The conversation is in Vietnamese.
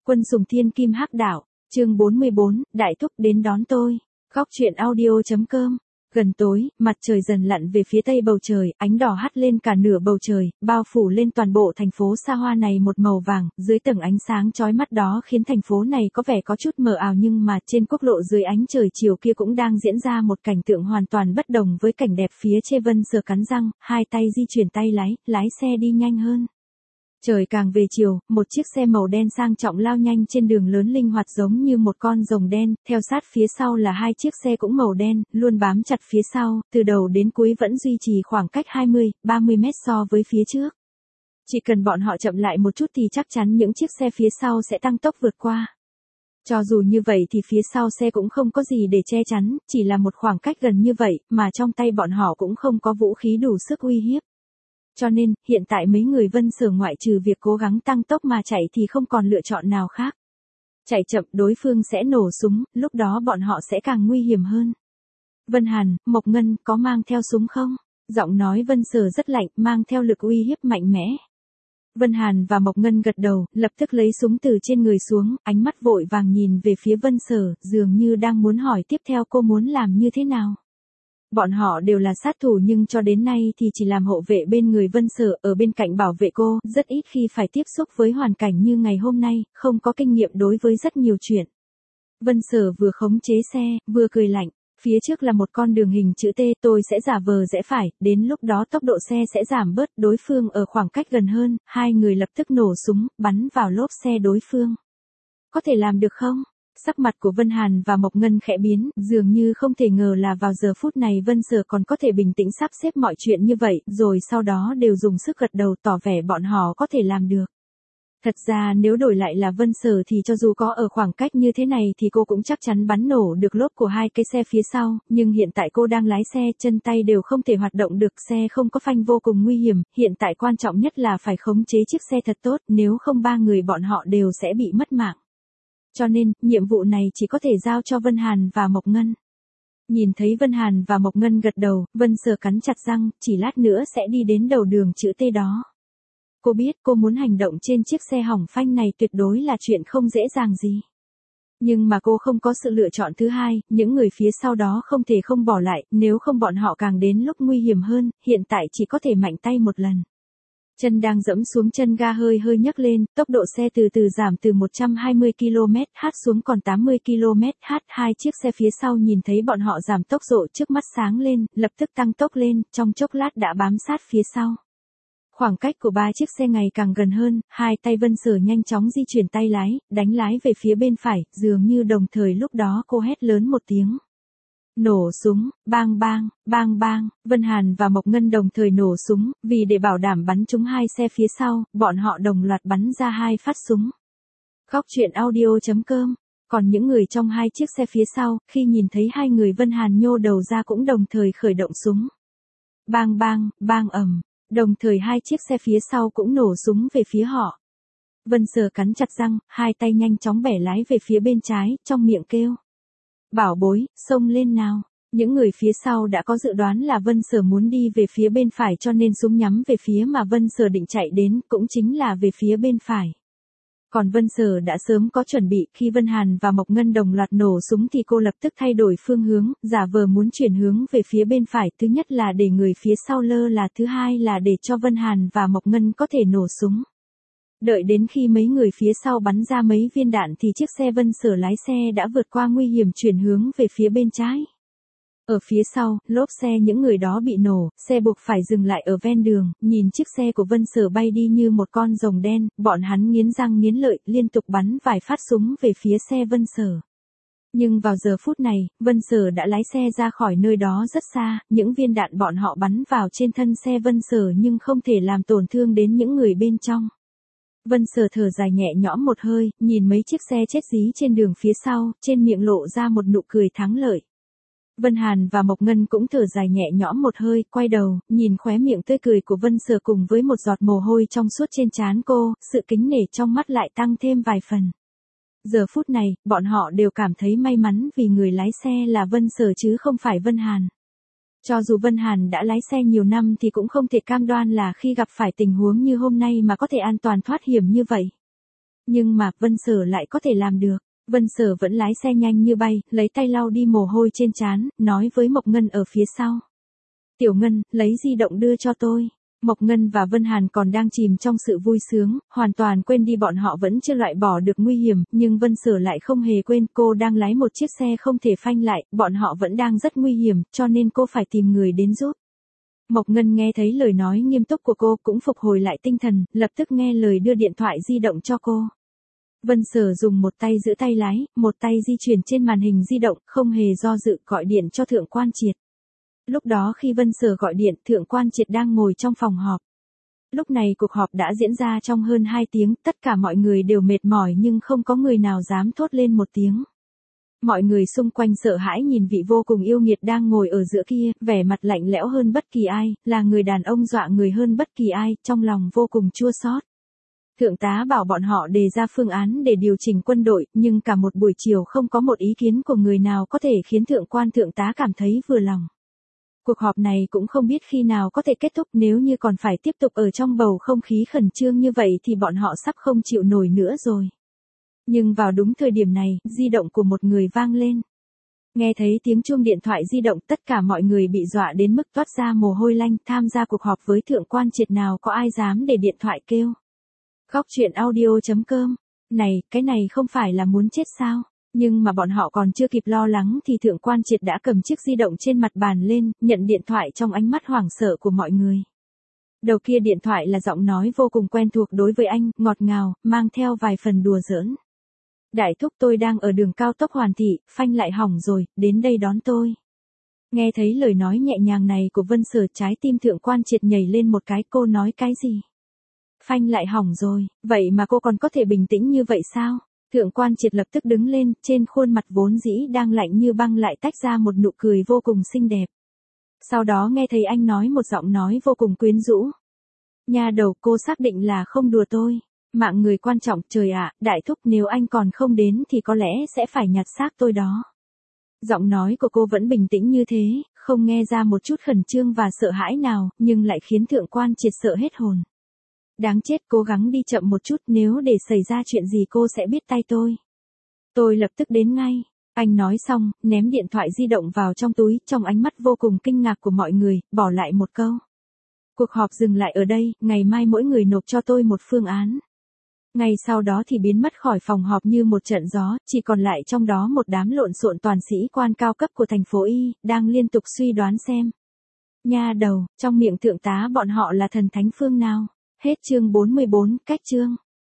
Quân sùng thiên kim hắc đạo, chương 44, đại thúc đến đón tôi. Góc truyện audio.com. Gần tối, mặt trời dần lặn về phía tây bầu trời, ánh đỏ hắt lên cả nửa bầu trời, bao phủ lên toàn bộ thành phố xa hoa này một màu vàng, dưới tầng ánh sáng chói mắt đó khiến thành phố này có vẻ có chút mờ ảo, nhưng mà trên quốc lộ dưới ánh trời chiều kia cũng đang diễn ra một cảnh tượng hoàn toàn bất đồng với cảnh đẹp phía trên. Vân Sở cắn răng, hai tay di chuyển tay lái xe đi nhanh hơn. Trời càng về chiều, một chiếc xe màu đen sang trọng lao nhanh trên đường lớn linh hoạt giống như một con rồng đen, theo sát phía sau là hai chiếc xe cũng màu đen, luôn bám chặt phía sau, từ đầu đến cuối vẫn duy trì khoảng cách 20-30 mét so với phía trước. Chỉ cần bọn họ chậm lại một chút thì chắc chắn những chiếc xe phía sau sẽ tăng tốc vượt qua. Cho dù như vậy thì phía sau xe cũng không có gì để che chắn, chỉ là một khoảng cách gần như vậy, mà trong tay bọn họ cũng không có vũ khí đủ sức uy hiếp. Cho nên, hiện tại mấy người Vân Sở ngoại trừ việc cố gắng tăng tốc mà chạy thì không còn lựa chọn nào khác. Chạy chậm đối phương sẽ nổ súng, lúc đó bọn họ sẽ càng nguy hiểm hơn. Vân Hàn, Mộc Ngân có mang theo súng không? Giọng nói Vân Sở rất lạnh, mang theo lực uy hiếp mạnh mẽ. Vân Hàn và Mộc Ngân gật đầu, lập tức lấy súng từ trên người xuống, ánh mắt vội vàng nhìn về phía Vân Sở, dường như đang muốn hỏi tiếp theo cô muốn làm như thế nào. Bọn họ đều là sát thủ nhưng cho đến nay thì chỉ làm hộ vệ bên người Vân Sở, ở bên cạnh bảo vệ cô, rất ít khi phải tiếp xúc với hoàn cảnh như ngày hôm nay, không có kinh nghiệm đối với rất nhiều chuyện. Vân Sở vừa khống chế xe, vừa cười lạnh, phía trước là một con đường hình chữ T, tôi sẽ giả vờ rẽ phải, đến lúc đó tốc độ xe sẽ giảm bớt, đối phương ở khoảng cách gần hơn, hai người lập tức nổ súng, bắn vào lốp xe đối phương. Có thể làm được không? Sắc mặt của Vân Hàn và Mộc Ngân khẽ biến, dường như không thể ngờ là vào giờ phút này Vân Sở còn có thể bình tĩnh sắp xếp mọi chuyện như vậy, rồi sau đó đều dùng sức gật đầu tỏ vẻ bọn họ có thể làm được. Thật ra nếu đổi lại là Vân Sở thì cho dù có ở khoảng cách như thế này thì cô cũng chắc chắn bắn nổ được lốp của hai cái xe phía sau, nhưng hiện tại cô đang lái xe, chân tay đều không thể hoạt động được, xe không có phanh vô cùng nguy hiểm, hiện tại quan trọng nhất là phải khống chế chiếc xe thật tốt, nếu không ba người bọn họ đều sẽ bị mất mạng. Cho nên, nhiệm vụ này chỉ có thể giao cho Vân Hàn và Mộc Ngân. Nhìn thấy Vân Hàn và Mộc Ngân gật đầu, Vân Sở cắn chặt răng, chỉ lát nữa sẽ đi đến đầu đường chữ T đó. Cô biết cô muốn hành động trên chiếc xe hỏng phanh này tuyệt đối là chuyện không dễ dàng gì. Nhưng mà cô không có sự lựa chọn thứ hai, những người phía sau đó không thể không bỏ lại, nếu không bọn họ càng đến lúc nguy hiểm hơn, hiện tại chỉ có thể mạnh tay một lần. Chân đang dẫm xuống chân ga hơi nhấc lên, tốc độ xe từ từ giảm từ 120 km/h xuống còn 80 km/h, hai chiếc xe phía sau nhìn thấy bọn họ giảm tốc độ trước mắt sáng lên, lập tức tăng tốc lên, trong chốc lát đã bám sát phía sau. Khoảng cách của ba chiếc xe ngày càng gần hơn, hai tay Vân Sở nhanh chóng di chuyển tay lái, đánh lái về phía bên phải, dường như đồng thời lúc đó cô hét lớn một tiếng. Nổ súng, bang bang, bang bang, Vân Hàn và Mộc Ngân đồng thời nổ súng, vì để bảo đảm bắn trúng hai xe phía sau, bọn họ đồng loạt bắn ra hai phát súng. Góc truyện audio.com. Còn những người trong hai chiếc xe phía sau, khi nhìn thấy hai người Vân Hàn nhô đầu ra cũng đồng thời khởi động súng. Bang bang, bang ầm, đồng thời hai chiếc xe phía sau cũng nổ súng về phía họ. Vân Sở cắn chặt răng, hai tay nhanh chóng bẻ lái về phía bên trái, trong miệng kêu. Bảo bối, xông lên nào. Những người phía sau đã có dự đoán là Vân Sở muốn đi về phía bên phải cho nên súng nhắm về phía mà Vân Sở định chạy đến, cũng chính là về phía bên phải. Còn Vân Sở đã sớm có chuẩn bị, khi Vân Hàn và Mộc Ngân đồng loạt nổ súng thì cô lập tức thay đổi phương hướng, giả vờ muốn chuyển hướng về phía bên phải, thứ nhất là để người phía sau lơ là, thứ hai là để cho Vân Hàn và Mộc Ngân có thể nổ súng. Đợi đến khi mấy người phía sau bắn ra mấy viên đạn thì chiếc xe Vân Sở lái xe đã vượt qua nguy hiểm chuyển hướng về phía bên trái. Ở phía sau, lốp xe những người đó bị nổ, xe buộc phải dừng lại ở ven đường, nhìn chiếc xe của Vân Sở bay đi như một con rồng đen, bọn hắn nghiến răng nghiến lợi, liên tục bắn vài phát súng về phía xe Vân Sở. Nhưng vào giờ phút này, Vân Sở đã lái xe ra khỏi nơi đó rất xa, những viên đạn bọn họ bắn vào trên thân xe Vân Sở nhưng không thể làm tổn thương đến những người bên trong. Vân Sở thở dài nhẹ nhõm một hơi, nhìn mấy chiếc xe chết dí trên đường phía sau, trên miệng lộ ra một nụ cười thắng lợi. Vân Hàn và Mộc Ngân cũng thở dài nhẹ nhõm một hơi, quay đầu, nhìn khóe miệng tươi cười của Vân Sở cùng với một giọt mồ hôi trong suốt trên trán cô, sự kính nể trong mắt lại tăng thêm vài phần. Giờ phút này, bọn họ đều cảm thấy may mắn vì người lái xe là Vân Sở chứ không phải Vân Hàn. Cho dù Vân Hàn đã lái xe nhiều năm thì cũng không thể cam đoan là khi gặp phải tình huống như hôm nay mà có thể an toàn thoát hiểm như vậy. Nhưng mà, Vân Sở lại có thể làm được. Vân Sở vẫn lái xe nhanh như bay, lấy tay lau đi mồ hôi trên trán, nói với Mộc Ngân ở phía sau. Tiểu Ngân, lấy di động đưa cho tôi. Mộc Ngân và Vân Hàn còn đang chìm trong sự vui sướng, hoàn toàn quên đi bọn họ vẫn chưa loại bỏ được nguy hiểm, nhưng Vân Sở lại không hề quên cô đang lái một chiếc xe không thể phanh lại, bọn họ vẫn đang rất nguy hiểm, cho nên cô phải tìm người đến giúp. Mộc Ngân nghe thấy lời nói nghiêm túc của cô cũng phục hồi lại tinh thần, lập tức nghe lời đưa điện thoại di động cho cô. Vân Sở dùng một tay giữ tay lái, một tay di chuyển trên màn hình di động, không hề do dự gọi điện cho Thượng Quan Triệt. Lúc đó khi Vân Sở gọi điện, Thượng Quan Triệt đang ngồi trong phòng họp. Lúc này cuộc họp đã diễn ra trong hơn 2 tiếng, tất cả mọi người đều mệt mỏi nhưng không có người nào dám thốt lên một tiếng. Mọi người xung quanh sợ hãi nhìn vị vô cùng yêu nghiệt đang ngồi ở giữa kia, vẻ mặt lạnh lẽo hơn bất kỳ ai, là người đàn ông dọa người hơn bất kỳ ai, trong lòng vô cùng chua xót. Thượng tá bảo bọn họ đề ra phương án để điều chỉnh quân đội, nhưng cả một buổi chiều không có một ý kiến của người nào có thể khiến thượng tá cảm thấy vừa lòng. Cuộc họp này cũng không biết khi nào có thể kết thúc, nếu như còn phải tiếp tục ở trong bầu không khí khẩn trương như vậy thì bọn họ sắp không chịu nổi nữa rồi. Nhưng vào đúng thời điểm này, di động của một người vang lên. Nghe thấy tiếng chuông điện thoại di động, tất cả mọi người bị dọa đến mức toát ra mồ hôi lạnh. Tham gia cuộc họp với Thượng Quan Triệt nào có ai dám để điện thoại kêu. Góc truyện audio.com. Này, cái này không phải là muốn chết sao? Nhưng mà bọn họ còn chưa kịp lo lắng thì Thượng Quan Triệt đã cầm chiếc di động trên mặt bàn lên, nhận điện thoại trong ánh mắt hoảng sợ của mọi người. Đầu kia điện thoại là giọng nói vô cùng quen thuộc đối với anh, ngọt ngào, mang theo vài phần đùa giỡn. Đại thúc, tôi đang ở đường cao tốc Hoàn Thị, phanh lại hỏng rồi, đến đây đón tôi. Nghe thấy lời nói nhẹ nhàng này của Vân Sở, trái tim Thượng Quan Triệt nhảy lên một cái. Cô nói cái gì? Phanh lại hỏng rồi, vậy mà cô còn có thể bình tĩnh như vậy sao? Thượng Quan Triệt lập tức đứng lên, trên khuôn mặt vốn dĩ đang lạnh như băng lại tách ra một nụ cười vô cùng xinh đẹp. Sau đó nghe thấy anh nói một giọng nói vô cùng quyến rũ. Nha đầu, cô xác định là không đùa tôi. Mạng người quan trọng, trời ạ, đại thúc, nếu anh còn không đến thì có lẽ sẽ phải nhặt xác tôi đó. Giọng nói của cô vẫn bình tĩnh như thế, không nghe ra một chút khẩn trương và sợ hãi nào, nhưng lại khiến Thượng Quan Triệt sợ hết hồn. Đáng chết, cố gắng đi chậm một chút, nếu để xảy ra chuyện gì cô sẽ biết tay tôi. Tôi lập tức đến ngay. Anh nói xong, ném điện thoại di động vào trong túi, trong ánh mắt vô cùng kinh ngạc của mọi người, bỏ lại một câu. Cuộc họp dừng lại ở đây, ngày mai mỗi người nộp cho tôi một phương án. Ngay sau đó thì biến mất khỏi phòng họp như một trận gió, chỉ còn lại trong đó một đám lộn xộn toàn sĩ quan cao cấp của thành phố Y, đang liên tục suy đoán xem. Nha đầu, trong miệng thượng tá bọn họ là thần thánh phương nào? Hết chương 44, cách chương.